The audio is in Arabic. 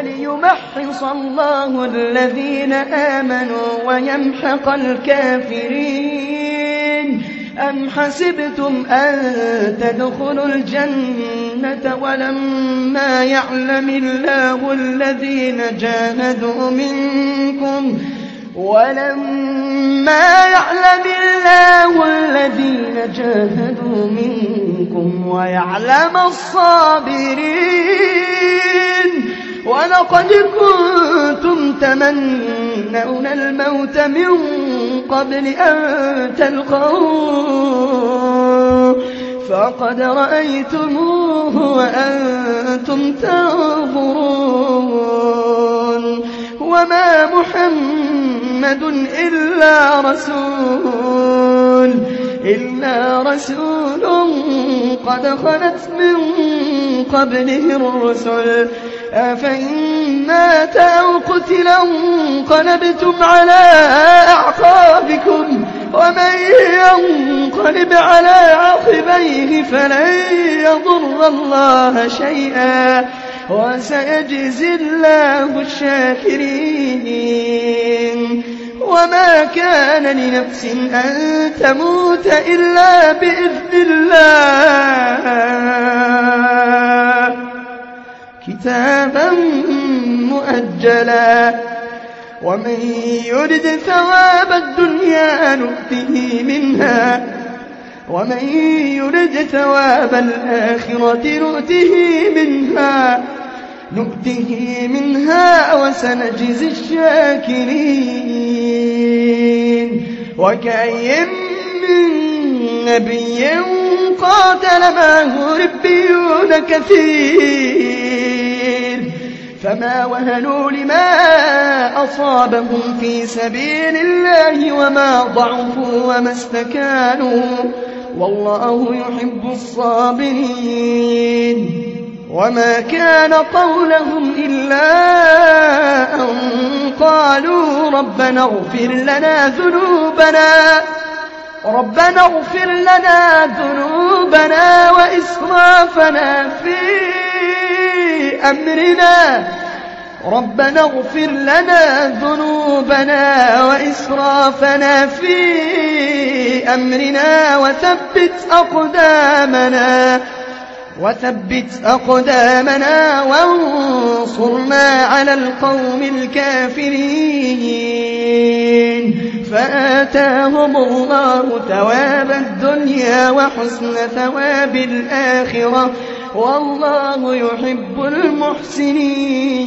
وليمحص الله الذين آمنوا ويمحق الكافرين. أم حسبتم أن تدخلوا الجنة ولما يعلم الله الذين جاهدوا منكم ويعلم الصابرين. ولقد كنتم تمنون الموت من قبل أن تلقوه فقد رأيتموه وأنتم تنظرون. وما محمد إلا رسول قد خلت من قبله الرسل أفإن مات أو قتل انقلبتم على أعقابكم ومن ينقلب على عقبيه فلن يضر الله شيئا وسيجزي الله الشاكرين. وما كان لنفس أن تموت إلا بإذن الله كتابا مؤجلا. ومن يرد ثواب الدنيا نؤته منها ومن يرد ثواب الآخرة نؤته منها وسنجزي الشاكرين. وكأين من نبي قاتل معه ربيون كثير فما وهنوا لما أصابهم في سبيل الله وما ضعفوا وما استكانوا والله يحب الصابرين. وما كان قولهم إلا أن قالوا ربنا اغفر لنا ذنوبنا وإسرافنا في أمرنا وثبت أقدامنا وانصرنا على القوم الكافرين. فآتاهم الله ثواب الدنيا وحسن ثواب الآخرة والله يحب المحسنين.